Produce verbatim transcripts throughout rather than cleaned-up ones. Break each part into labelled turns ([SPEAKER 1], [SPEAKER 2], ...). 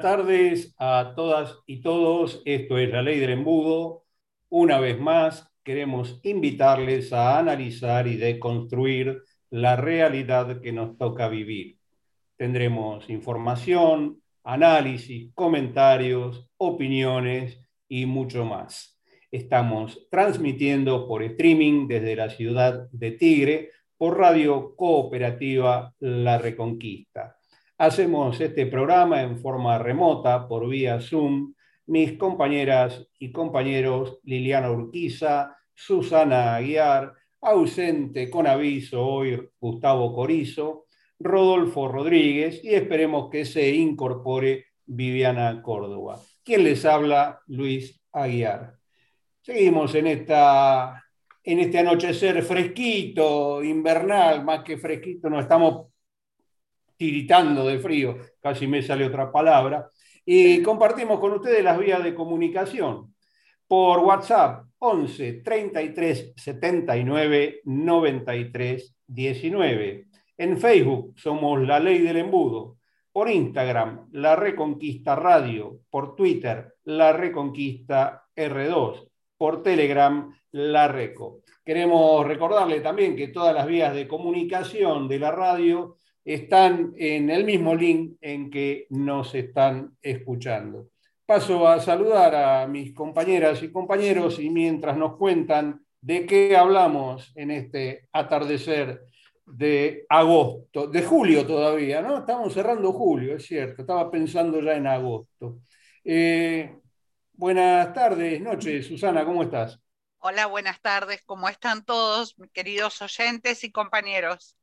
[SPEAKER 1] tardes a todas y todos. Esto es La Ley del Embudo. Una vez más, queremos invitarles a analizar y deconstruir la realidad que nos toca vivir. Tendremos información, análisis, comentarios, opiniones y mucho más. Estamos transmitiendo por streaming desde la ciudad de Tigre por Radio Cooperativa La Reconquista. Hacemos este programa en forma remota por vía Zoom. Mis compañeras y compañeros Liliana Urquiza, Susana Aguiar, ausente con aviso hoy Gustavo Corizo, Rodolfo Rodríguez y esperemos que se incorpore Viviana Córdoba. ¿Quién les habla? Luis Aguiar. Seguimos en, esta, en este anochecer fresquito, invernal, más que fresquito, nos estamos tiritando de frío, casi me sale otra palabra, y compartimos con ustedes las vías de comunicación. Por WhatsApp, once, treinta y tres, setenta y nueve, noventa y tres, diecinueve. En Facebook somos La Ley del Embudo. Por Instagram, La Reconquista Radio. Por Twitter, La Reconquista R dos. Por Telegram, La Reco. Queremos recordarle también que todas las vías de comunicación de la radio están en el mismo link en que nos están escuchando. Paso a saludar a mis compañeras y compañeros y mientras nos cuentan de qué hablamos en este atardecer de agosto, de julio todavía, ¿no? Estamos cerrando julio, es cierto, estaba pensando ya en agosto. Eh, buenas tardes, noches, Susana, ¿cómo estás?
[SPEAKER 2] Hola, buenas tardes, ¿cómo están todos, mis queridos oyentes y compañeros?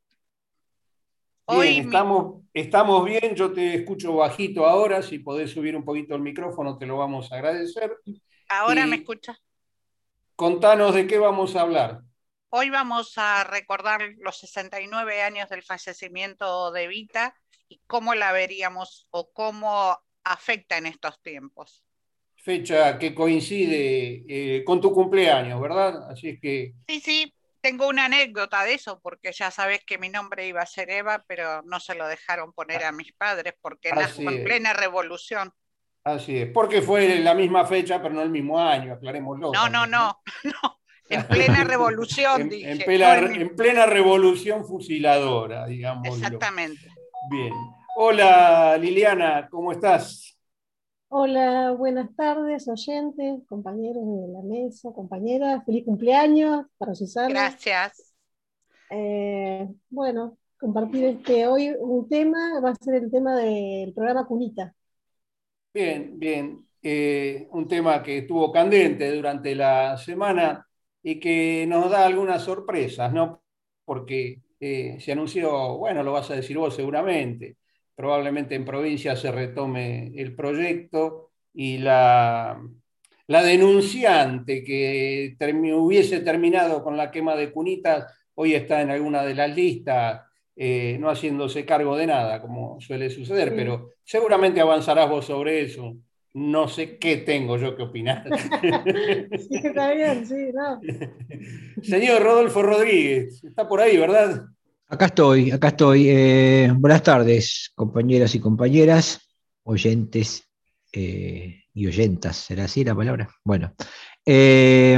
[SPEAKER 1] Bien,
[SPEAKER 2] Hoy mi...
[SPEAKER 1] estamos, estamos bien, yo te escucho bajito ahora, si podés subir un poquito el micrófono te lo vamos a agradecer.
[SPEAKER 2] ¿Ahora me
[SPEAKER 1] Y
[SPEAKER 2] escucha?
[SPEAKER 1] contanos de qué vamos a hablar.
[SPEAKER 2] Hoy vamos a recordar los sesenta y nueve años del fallecimiento de Evita y cómo la veríamos o cómo afecta en estos tiempos.
[SPEAKER 1] Fecha que coincide eh, con tu cumpleaños, ¿verdad? Así es que...
[SPEAKER 2] Sí, sí, tengo una anécdota de eso, porque ya sabes que mi nombre iba a ser Eva, pero no se lo dejaron poner a mis padres porque nazco
[SPEAKER 1] Así
[SPEAKER 2] en
[SPEAKER 1] es,
[SPEAKER 2] plena revolución.
[SPEAKER 1] así es. Porque fue la misma fecha, pero no el mismo año, aclarémoslo
[SPEAKER 2] No, no,
[SPEAKER 1] también, ¿no?
[SPEAKER 2] no, no, en plena revolución,
[SPEAKER 1] En, en,
[SPEAKER 2] dije, no
[SPEAKER 1] plena,
[SPEAKER 2] el mismo.
[SPEAKER 1] en plena revolución fusiladora, digámoslo.
[SPEAKER 2] Exactamente.
[SPEAKER 1] Bien. Hola Liliana, ¿cómo estás?
[SPEAKER 3] Hola, buenas tardes, oyentes, compañeros de la mesa, compañeras, feliz cumpleaños para Susana.
[SPEAKER 2] Gracias.
[SPEAKER 3] Eh, bueno, compartir este hoy un tema, va a ser el tema del programa Cunita.
[SPEAKER 1] Bien, bien. Eh, un tema que estuvo candente durante la semana y que nos da algunas sorpresas, ¿no? Porque eh, se anunció, bueno, lo vas a decir vos seguramente, probablemente en provincia se retome el proyecto y la, la denunciante que termi- hubiese terminado con la quema de cunitas hoy está en alguna de las listas eh, no haciéndose cargo de nada, como suele suceder,
[SPEAKER 3] Sí.
[SPEAKER 1] pero seguramente avanzarás vos sobre eso. No sé qué tengo yo que opinar.
[SPEAKER 3] Sí, está bien, sí, no.
[SPEAKER 1] Señor Rodolfo Rodríguez, está por ahí, ¿verdad?
[SPEAKER 4] Acá estoy, acá estoy. Eh, buenas tardes, compañeras y compañeras, oyentes eh, y oyentas, ¿será así la palabra? Bueno, eh,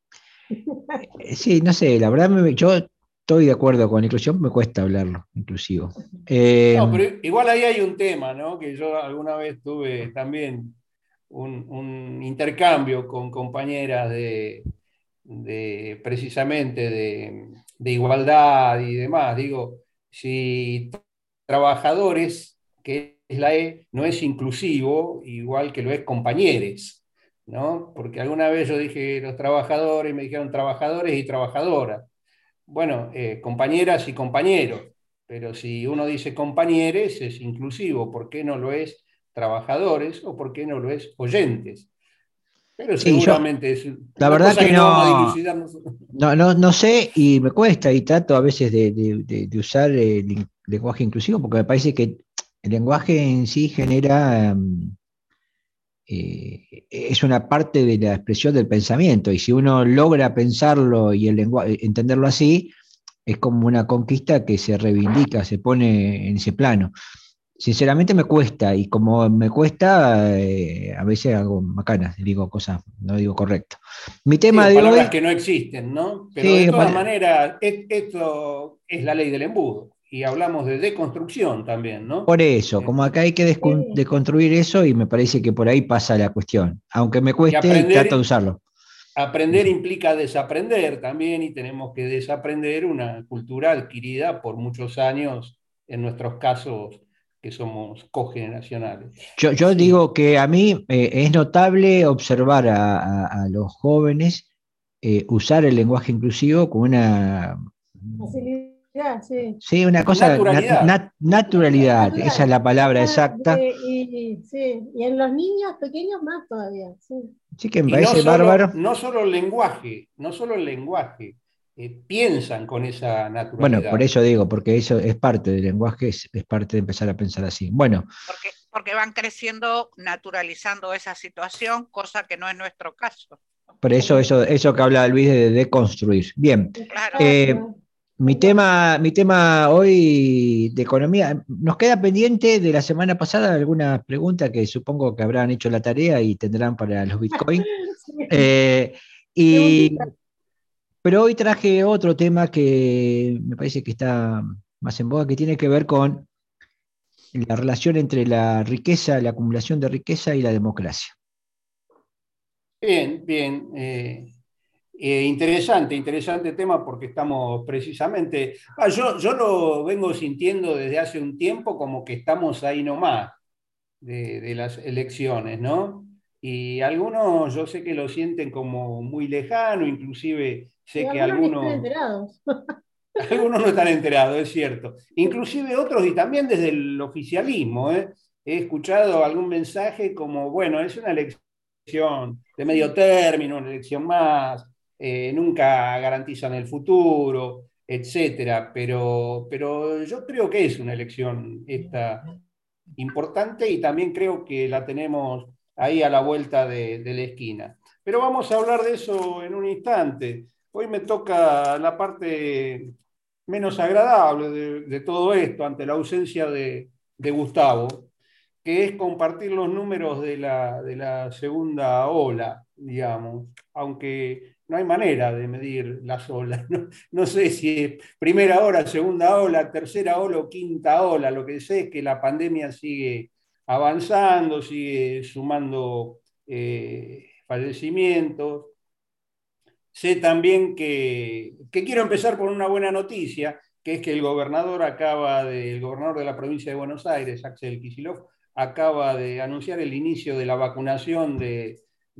[SPEAKER 4] eh, sí, no sé, la verdad me- yo estoy de acuerdo con la inclusión, me cuesta hablarlo, inclusivo. Eh,
[SPEAKER 1] No, pero igual ahí hay un tema, ¿no? Que yo alguna vez tuve también un, un intercambio con compañeras de, de precisamente de, de igualdad y demás. Digo, si trabajadores, que es la E, no es inclusivo, igual que lo es compañeres, ¿no? Porque alguna vez yo dije los trabajadores y me dijeron trabajadores y trabajadoras. Bueno, eh, compañeras y compañeros, pero si uno dice compañeres es inclusivo, ¿por qué no lo es trabajadores o por qué no lo es oyentes? Pero
[SPEAKER 4] sí, yo,
[SPEAKER 1] seguramente es
[SPEAKER 4] la
[SPEAKER 1] una
[SPEAKER 4] verdad
[SPEAKER 1] cosa
[SPEAKER 4] que
[SPEAKER 1] que no vamos a
[SPEAKER 4] no,
[SPEAKER 1] dilucidar nosotros.
[SPEAKER 4] no, no, no sé y me cuesta y trato a veces de, de- de- de usar el in- lenguaje inclusivo porque me parece que el lenguaje en sí genera... mm, eh, es una parte de la expresión del pensamiento, y si uno logra pensarlo y el lenguaje, entenderlo así, es como una conquista que se reivindica, se pone en ese plano. sinceramente me cuesta, y como me cuesta, eh, a veces hago macanas, digo cosas, no digo correcto. Mi
[SPEAKER 1] Sí,
[SPEAKER 4] tema
[SPEAKER 1] o
[SPEAKER 4] de
[SPEAKER 1] palabras
[SPEAKER 4] hoy,
[SPEAKER 1] que no existen, ¿no? Pero de
[SPEAKER 4] sí,
[SPEAKER 1] todas
[SPEAKER 4] vale,
[SPEAKER 1] maneras, e- esto es la ley del embudo. Y hablamos de deconstrucción también, ¿no?
[SPEAKER 4] por eso,
[SPEAKER 1] Eh,
[SPEAKER 4] como acá hay que descon-
[SPEAKER 3] Sí.
[SPEAKER 4] deconstruir eso, y me parece que por ahí pasa la cuestión, aunque me
[SPEAKER 1] y
[SPEAKER 4] cueste y trato de
[SPEAKER 1] aprender,
[SPEAKER 4] usarlo.
[SPEAKER 1] aprender
[SPEAKER 4] Eso.
[SPEAKER 1] implica desaprender también, y tenemos que desaprender una cultura adquirida por muchos años, en nuestros casos, que somos cogeneracionales.
[SPEAKER 4] Yo, yo
[SPEAKER 1] Sí.
[SPEAKER 4] digo que a mí eh, es notable observar a, a- a los jóvenes eh, usar el lenguaje inclusivo como una,
[SPEAKER 3] Facilidad, sí.
[SPEAKER 4] sí, una cosa, nat-
[SPEAKER 1] Naturalidad.
[SPEAKER 4] nat- naturalidad, esa es
[SPEAKER 3] Natural.
[SPEAKER 4] la palabra
[SPEAKER 3] Ajá,
[SPEAKER 4] exacta.
[SPEAKER 3] de- y, y- sí. Y en los niños pequeños más todavía, sí.
[SPEAKER 4] Sí que me
[SPEAKER 1] Y no
[SPEAKER 4] parece
[SPEAKER 1] solo,
[SPEAKER 4] bárbaro.
[SPEAKER 1] no solo el lenguaje, no solo el lenguaje, eh, piensan con esa
[SPEAKER 4] Bueno, por
[SPEAKER 1] naturalidad.
[SPEAKER 4] eso digo, porque eso es parte del lenguaje, es, es parte de empezar a pensar así. Bueno,
[SPEAKER 2] porque, porque van creciendo naturalizando esa situación, cosa que no es nuestro caso.
[SPEAKER 4] por eso,
[SPEAKER 3] Claro.
[SPEAKER 4] eso, eso que habla Luis de deconstruir. Bien,
[SPEAKER 2] Claro.
[SPEAKER 4] eh,
[SPEAKER 3] Exacto.
[SPEAKER 4] mi
[SPEAKER 3] Tal cual.
[SPEAKER 4] tema, mi tema hoy de economía, nos queda pendiente de la semana pasada algunas preguntas que supongo que habrán hecho la tarea y tendrán para los Bitcoin.
[SPEAKER 3] Sí.
[SPEAKER 4] Eh, y,
[SPEAKER 3] Preguntita.
[SPEAKER 4] pero hoy traje otro tema que me parece que está más en boga, que tiene que ver con la relación entre la riqueza, la acumulación de riqueza y la democracia.
[SPEAKER 1] Bien, bien. Eh, eh, interesante, interesante tema porque estamos precisamente, ah, yo, yo lo vengo sintiendo desde hace un tiempo como que estamos ahí nomás de, de las elecciones, ¿no? Y algunos yo sé que lo sienten como muy lejano, inclusive
[SPEAKER 3] Y
[SPEAKER 1] sé que
[SPEAKER 3] algunos ni están
[SPEAKER 1] algunos
[SPEAKER 3] enterados.
[SPEAKER 1] algunos no están enterados, es cierto. Inclusive otros, y también desde el oficialismo, ¿eh? He escuchado algún mensaje como, bueno, es una elección de medio término, una elección más, eh, nunca garantizan el futuro, etcétera. Pero, pero yo creo que es una elección esta importante, y también creo que la tenemos ahí a la vuelta de, de la esquina. Pero vamos a hablar de eso en un instante. Hoy me toca la parte menos agradable de, de todo esto, ante la ausencia de, de Gustavo, que es compartir los números de la, de la segunda ola, digamos, aunque no hay manera de medir las olas. No, no sé si es primera ola, segunda ola, tercera ola o quinta ola. Lo que sé es que la pandemia sigue avanzando, sigue sumando eh, fallecimientos. Sé también que, que quiero empezar por una buena noticia, que es que el gobernador acaba de, el gobernador de la provincia de Buenos Aires, Axel Kicillof, acaba de anunciar el inicio de la vacunación de,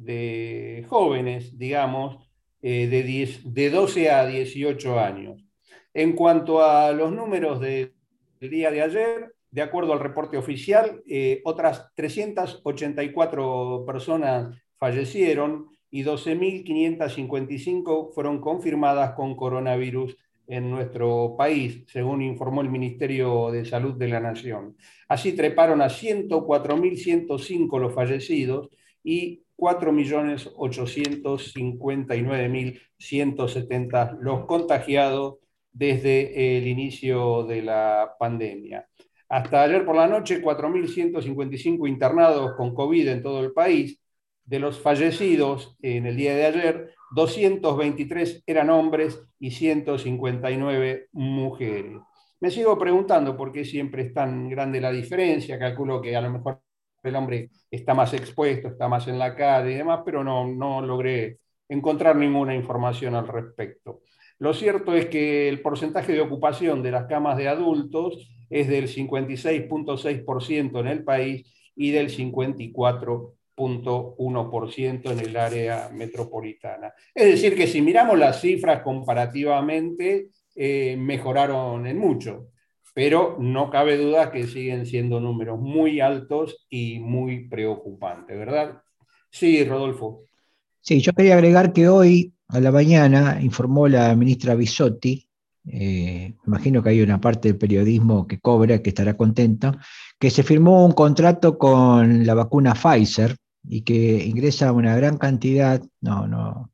[SPEAKER 1] de jóvenes, digamos, eh, de, diez, de doce a dieciocho años. En cuanto a los números de, del día de ayer, de acuerdo al reporte oficial, eh, otras trescientas ochenta y cuatro personas fallecieron y doce mil quinientas cincuenta y cinco fueron confirmadas con coronavirus en nuestro país, según informó el Ministerio de Salud de la Nación. Así treparon a ciento cuatro mil ciento cinco los fallecidos y cuatro millones ochocientos cincuenta y nueve mil ciento setenta los contagiados desde el inicio de la pandemia. Hasta ayer por la noche, cuatro mil ciento cincuenta y cinco internados con COVID en todo el país. De los fallecidos en el día de ayer, doscientos veintitrés eran hombres y ciento cincuenta y nueve mujeres. Me sigo preguntando por qué siempre es tan grande la diferencia. Calculo que a lo mejor el hombre está más expuesto, está más en la calle y demás, pero no, no logré encontrar ninguna información al respecto. Lo cierto es que el porcentaje de ocupación de las camas de adultos es del cincuenta y seis punto seis por ciento en el país y del cincuenta y cuatro punto uno por ciento en el área metropolitana. Es decir, que si miramos las cifras comparativamente, eh, mejoraron en mucho, pero no cabe duda que siguen siendo números muy altos y muy preocupantes, ¿verdad? Sí, Rodolfo.
[SPEAKER 4] Sí, yo quería agregar que hoy a la mañana informó la ministra Bisotti, eh, imagino que hay una parte del periodismo que cobra, que estará contento, que se firmó un contrato con la vacuna Pfizer y que ingresa una gran cantidad, no, no,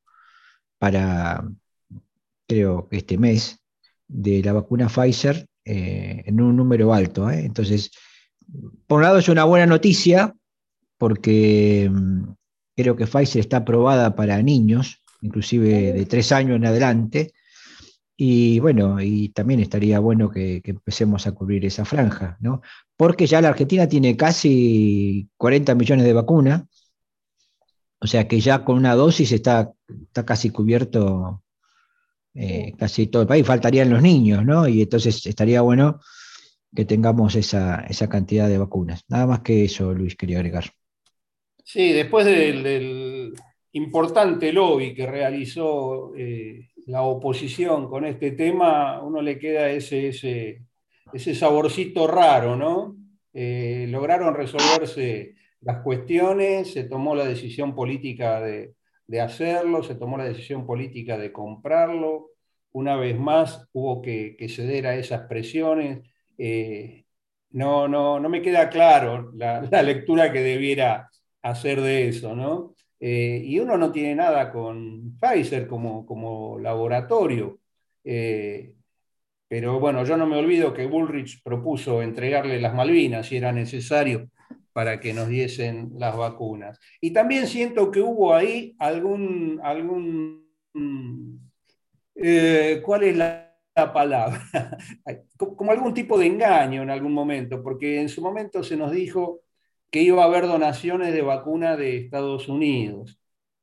[SPEAKER 4] para creo que este mes, de la vacuna Pfizer eh, en un número alto. ¿eh? Entonces, por un lado es una buena noticia, porque mm, creo que Pfizer está aprobada para niños, inclusive de tres años en adelante, y bueno, y también estaría bueno que, que empecemos a cubrir esa franja, ¿no? Porque ya la Argentina tiene casi cuarenta millones de vacunas, o sea que ya con una dosis está, está casi cubierto eh, casi todo el país, faltarían los niños, ¿no? Y entonces estaría bueno que tengamos esa, esa cantidad de vacunas. Nada más que eso, Luis, quería agregar.
[SPEAKER 1] Sí, después del, del importante lobby que realizó eh, la oposición con este tema, uno le queda ese, ese, ese saborcito raro, ¿no? Eh, lograron resolverse las cuestiones, se tomó la decisión política de, de hacerlo, se tomó la decisión política de comprarlo. Una vez más hubo que, que ceder a esas presiones. Eh, no, no, no me queda claro la, la lectura que debiera hacer de eso, ¿no? Eh, y uno no tiene nada con Pfizer como, como laboratorio. Eh, pero bueno, yo no me olvido que Bullrich propuso entregarle las Malvinas si era necesario para que nos diesen las vacunas. Y también siento que hubo ahí algún, algún eh, ¿cuál es la, la palabra? Como algún tipo de engaño en algún momento, porque en su momento se nos dijo que iba a haber donaciones de vacuna de Estados Unidos.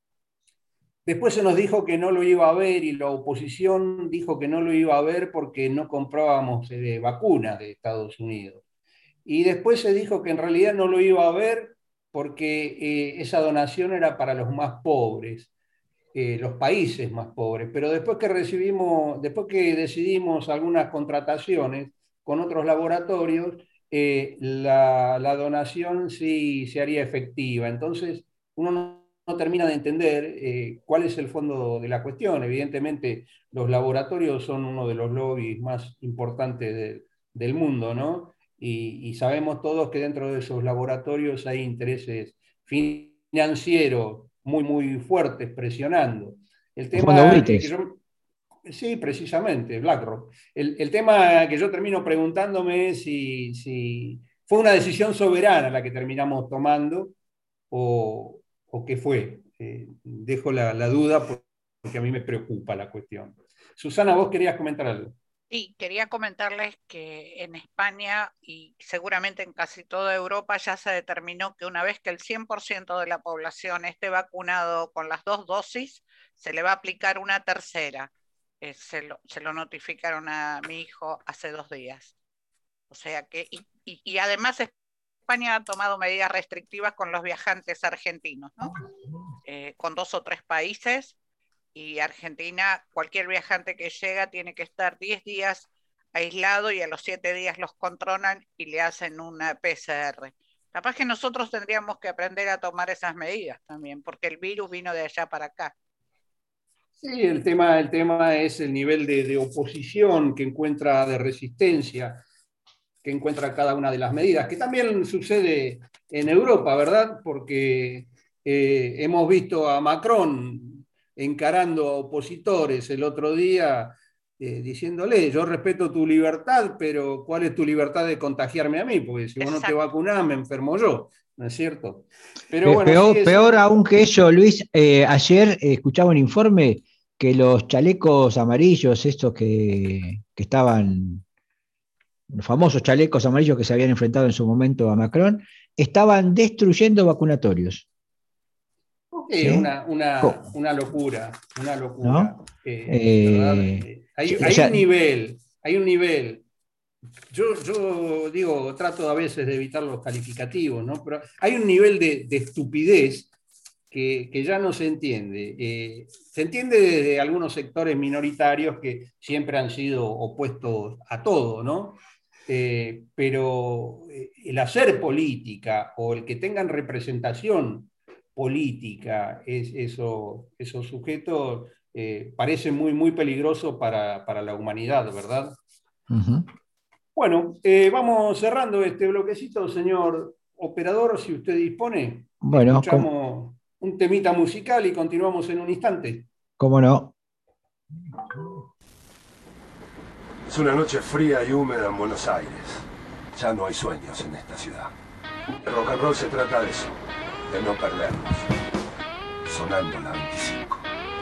[SPEAKER 1] Después se nos dijo que no lo iba a haber y la oposición dijo que no lo iba a haber porque no comprábamos eh, vacunas de Estados Unidos. Y después se dijo que en realidad no lo iba a haber porque eh, esa donación era para los más pobres, eh, los países más pobres. Pero después que recibimos, después que decidimos algunas contrataciones con otros laboratorios, eh, la, la donación sí se haría efectiva. Entonces, uno no, no termina de entender eh, cuál es el fondo de la cuestión. Evidentemente, los laboratorios son uno de los lobbies más importantes de, del mundo, ¿no? Y, y sabemos todos que dentro de esos laboratorios hay intereses financieros muy, muy fuertes presionando. El
[SPEAKER 4] El fondo
[SPEAKER 1] tema es que
[SPEAKER 4] buitres.
[SPEAKER 1] yo, sí, precisamente, BlackRock. El, el tema que yo termino preguntándome es si, si fue una decisión soberana la que terminamos tomando o, o qué fue. Eh, dejo la, la duda porque a mí me preocupa la cuestión. Susana, vos querías comentar algo.
[SPEAKER 2] Sí, quería comentarles que en España y seguramente en casi toda Europa ya se determinó que una vez que el cien por ciento de la población esté vacunado con las dos dosis, se le va a aplicar una tercera. Eh, se lo, se lo notificaron a mi hijo hace dos días. O sea que, y, y, y además España ha tomado medidas restrictivas con los viajantes argentinos, ¿no? Eh, con dos o tres países. Y Argentina, cualquier viajante que llega tiene que estar diez días aislado y a los siete días los controlan y le hacen una P C R. Capaz que nosotros tendríamos que aprender a tomar esas medidas también, porque el virus vino de allá para acá.
[SPEAKER 1] Sí, el tema, el tema es el nivel de, de oposición que encuentra, de resistencia que encuentra cada una de las medidas, que también sucede en Europa, ¿verdad? Porque eh, hemos visto a Macron encarando a opositores el otro día, eh, diciéndole, yo respeto tu libertad, pero ¿cuál es tu libertad de contagiarme a mí? Porque si vos no te vacunás, me enfermo yo, ¿no es cierto? Pero bueno,
[SPEAKER 4] peor,
[SPEAKER 1] sigue
[SPEAKER 4] peor
[SPEAKER 1] siendo...
[SPEAKER 4] aún que eso, Luis, eh, ayer eh, escuchaba un informe que los chalecos amarillos, estos que, que estaban, los famosos chalecos amarillos que se habían enfrentado en su momento a Macron, estaban destruyendo vacunatorios.
[SPEAKER 1] Sí,
[SPEAKER 4] ¿Sí?
[SPEAKER 1] una, una, una locura, una locura,
[SPEAKER 4] ¿No?
[SPEAKER 1] eh, ¿verdad?
[SPEAKER 4] Eh,
[SPEAKER 1] Hay,
[SPEAKER 4] o
[SPEAKER 1] hay
[SPEAKER 4] sea,
[SPEAKER 1] un nivel, hay un nivel. Yo, yo digo, trato a veces de evitar los calificativos, ¿no? Pero hay un nivel de, de estupidez que, que, ya no se entiende. Eh, se entiende desde algunos sectores minoritarios que siempre han sido opuestos a todo, ¿no? Eh, pero el hacer política o el que tengan representación política, es, eso, esos sujetos eh, parece muy, muy peligroso para, para la humanidad, ¿verdad?
[SPEAKER 4] uh-huh.
[SPEAKER 1] Bueno, eh, vamos cerrando este bloquecito, señor operador, si usted dispone.
[SPEAKER 4] Bueno,
[SPEAKER 1] escuchamos un temita musical y continuamos en un instante.
[SPEAKER 4] ¿Cómo no?
[SPEAKER 5] Es una noche fría y húmeda en Buenos Aires. Ya no hay sueños en esta ciudad. El rock and roll se trata de eso, de no perdernos. Sonando la veinticinco.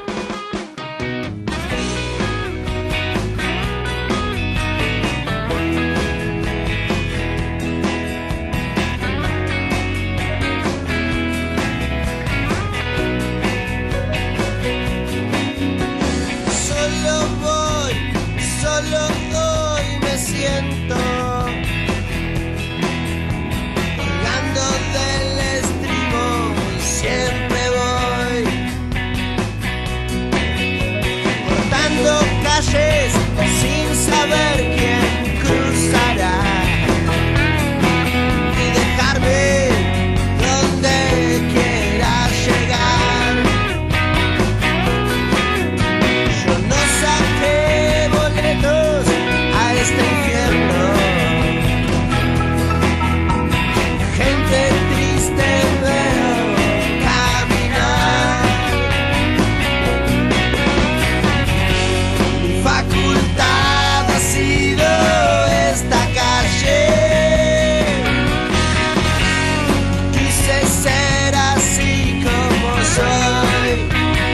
[SPEAKER 6] Solo voy, solo hoy me siento colgando del estribo, siempre voy cortando calles sin saber quién cruzará y dejarme donde quiera llegar. Yo no saqué boletos a este infierno. Gente triste veo caminar. Mi facultad ha sido esta calle. Quise ser así como soy.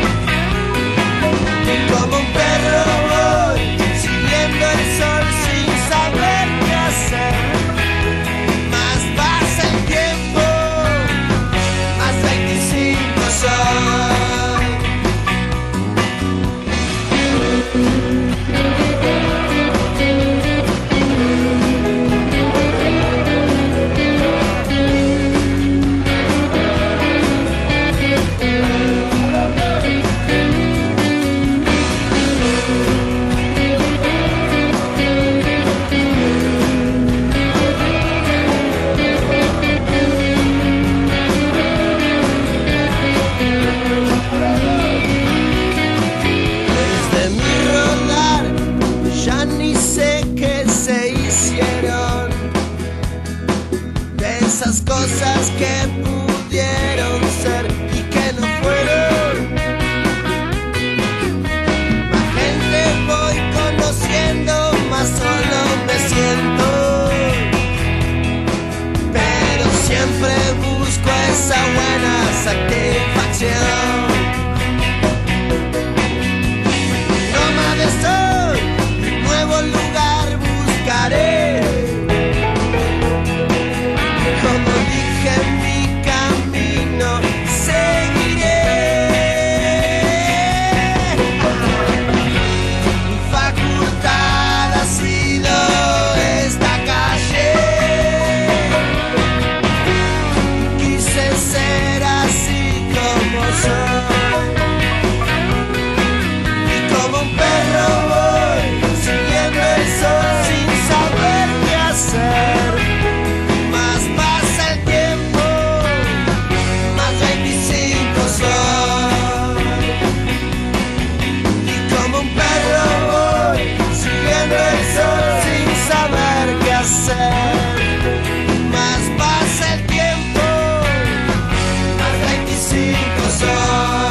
[SPEAKER 6] Como un perro voy siguiendo el sol sin saber qué hacer. Más pasa el tiempo, más veinticinco soy. Desde mi rodar ya ni sé qué se hicieron de esas cosas que pudieron ser y que no fueron. Más gente voy conociendo, más solo me siento, pero siempre busco esa buena satisfacción. Nómade soy, un nuevo lugar buscaré. Como dije, mi camino seguiré. Mi facultad ha sido esta calle. Quise ser así como soy. Y como un perro voy siguiendo el sol sin saber qué hacer. Más pasa el tiempo, más veinticinco soy. Y como un perro voy siguiendo el sol sin saber qué hacer. Más pasa el tiempo, más veinticinco soy.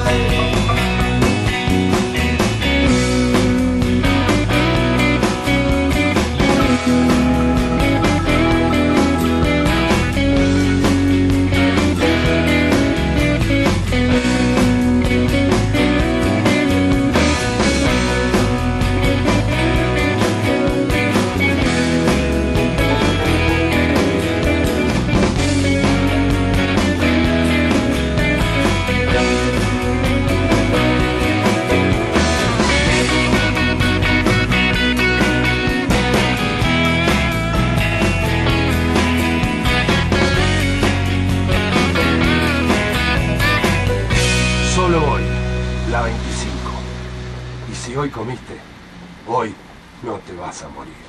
[SPEAKER 5] Solo hoy, la veinticinco. Y si hoy comiste, hoy no te vas a morir.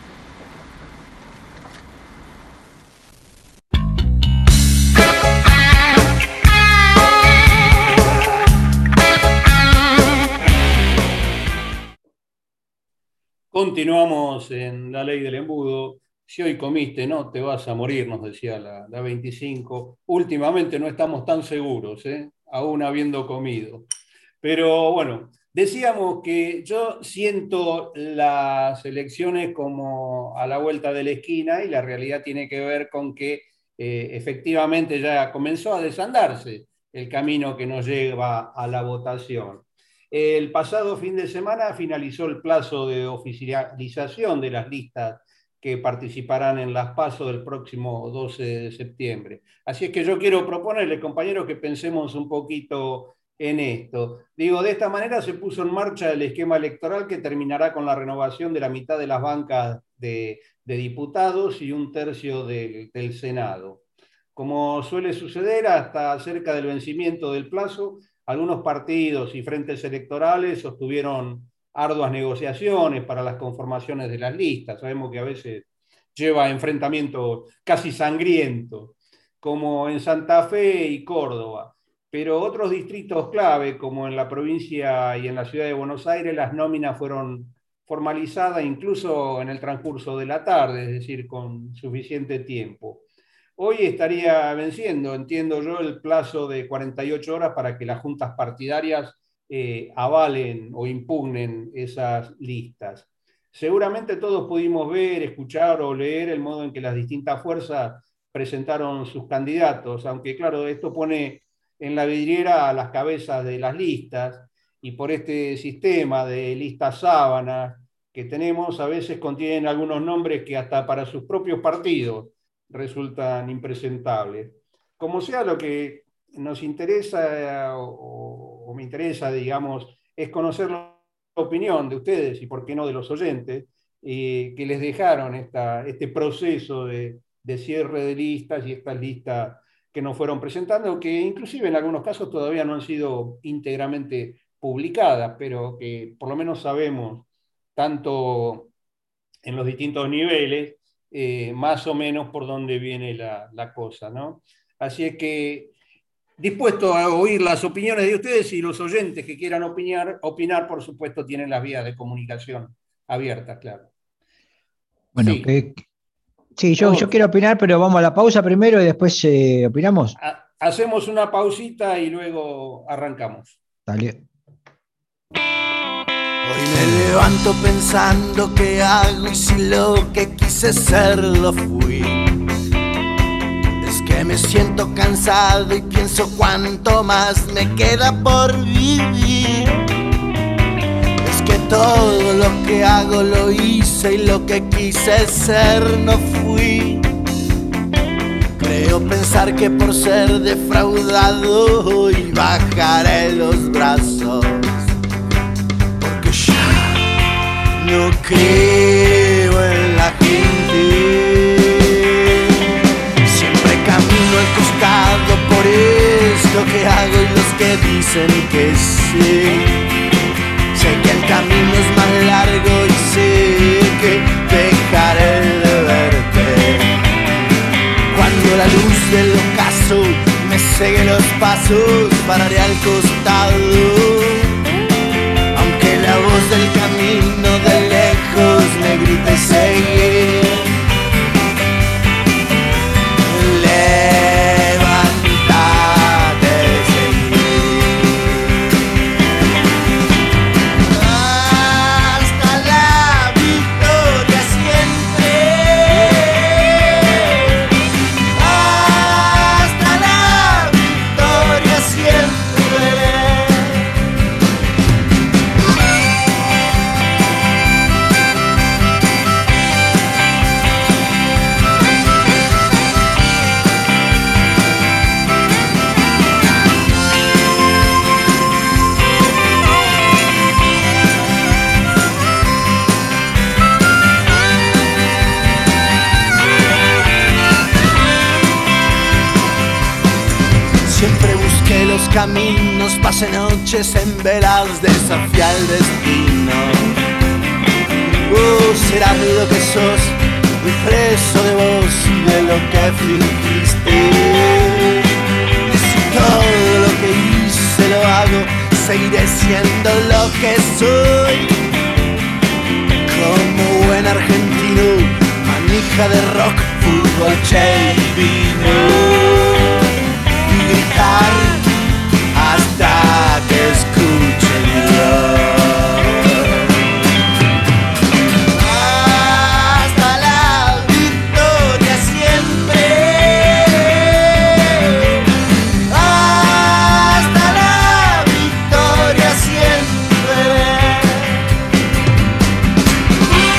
[SPEAKER 1] Continuamos en la ley del embudo. Si hoy comiste, no te vas a morir, nos decía la, la veinticinco. Últimamente no estamos tan seguros, ¿eh? Aún habiendo comido. Pero bueno, decíamos que yo siento las elecciones como a la vuelta de la esquina y la realidad tiene que ver con que eh, efectivamente ya comenzó a desandarse el camino que nos lleva a la votación. El pasado fin de semana finalizó el plazo de oficialización de las listas que participarán en las PASO del próximo doce de septiembre. Así es que yo quiero proponerles, compañeros, que pensemos un poquito en esto. Digo, de esta manera se puso en marcha el esquema electoral que terminará con la renovación de la mitad de las bancas de, de diputados y un tercio del, del Senado. Como suele suceder, hasta cerca del vencimiento del plazo, algunos partidos y frentes electorales sostuvieron arduas negociaciones para las conformaciones de las listas. Sabemos que a veces lleva enfrentamientos casi sangrientos, como en Santa Fe y Córdoba. Pero otros distritos clave, como en la provincia y en la ciudad de Buenos Aires, las nóminas fueron formalizadas incluso en el transcurso de la tarde, es decir, con suficiente tiempo. Hoy estaría venciendo, entiendo yo, el plazo de cuarenta y ocho horas para que las juntas partidarias eh, avalen o impugnen esas listas. Seguramente todos pudimos ver, escuchar o leer el modo en que las distintas fuerzas presentaron sus candidatos, aunque claro, esto pone en la vidriera a las cabezas de las listas, y por este sistema de listas sábanas que tenemos, a veces contienen algunos nombres que hasta para sus propios partidos resultan impresentables. Como sea, lo que nos interesa o, o me interesa, digamos, es conocer la opinión de ustedes y por qué no de los oyentes eh, que les dejaron esta, este proceso de, de cierre de listas y estas listas que nos fueron presentando, que inclusive en algunos casos todavía no han sido íntegramente publicadas, pero que por lo menos sabemos, tanto en los distintos niveles, eh, más o menos por dónde viene la, la cosa, ¿no? Así es que dispuesto a oír las opiniones de ustedes, y los oyentes que quieran opinar, opinar, por supuesto, tienen las vías de comunicación abiertas, claro.
[SPEAKER 4] Bueno,
[SPEAKER 1] sí,
[SPEAKER 4] que, sí yo, yo quiero opinar, pero vamos a la pausa primero y después eh, opinamos.
[SPEAKER 1] Ha, hacemos una pausita y luego arrancamos.
[SPEAKER 4] Dale.
[SPEAKER 6] Hoy me levanto pensando qué hago y si lo que quise ser lo fui. Es que me siento cansado y pienso cuánto más me queda por vivir. Es que todo lo que hago lo hice y lo que quise ser no fui. Creo pensar que por ser defraudado hoy bajaré los brazos. No creo en la gente, siempre camino al costado por esto que hago y los que dicen que sí. Sé que el camino es más largo y sé que dejaré de verte. Cuando la luz del ocaso me cegue los pasos, pararé al costado. La voz del camino de lejos me grita y seguir. Levántate, seguir. Hasta la victoria siempre. Hasta la victoria siempre. Siempre busqué los caminos, pasé noches en velas, desafié al destino. Oh, será lo que sos, muy preso de vos y de lo que fingiste. Y si todo lo que hice lo hago, seguiré siendo lo que soy. Como buen argentino, manija de rock, fútbol, che